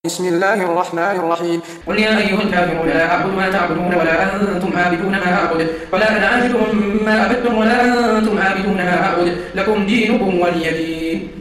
بسم الله الرحمن الرحيم قل يا أيها الكافرون لا أعبد ما تعبدون ولا أنتم عابدون ما أعبد ولا أنا عابد ما عبدتم ولا أنتم عابدون ما أعبد لكم دينكم ولي دين.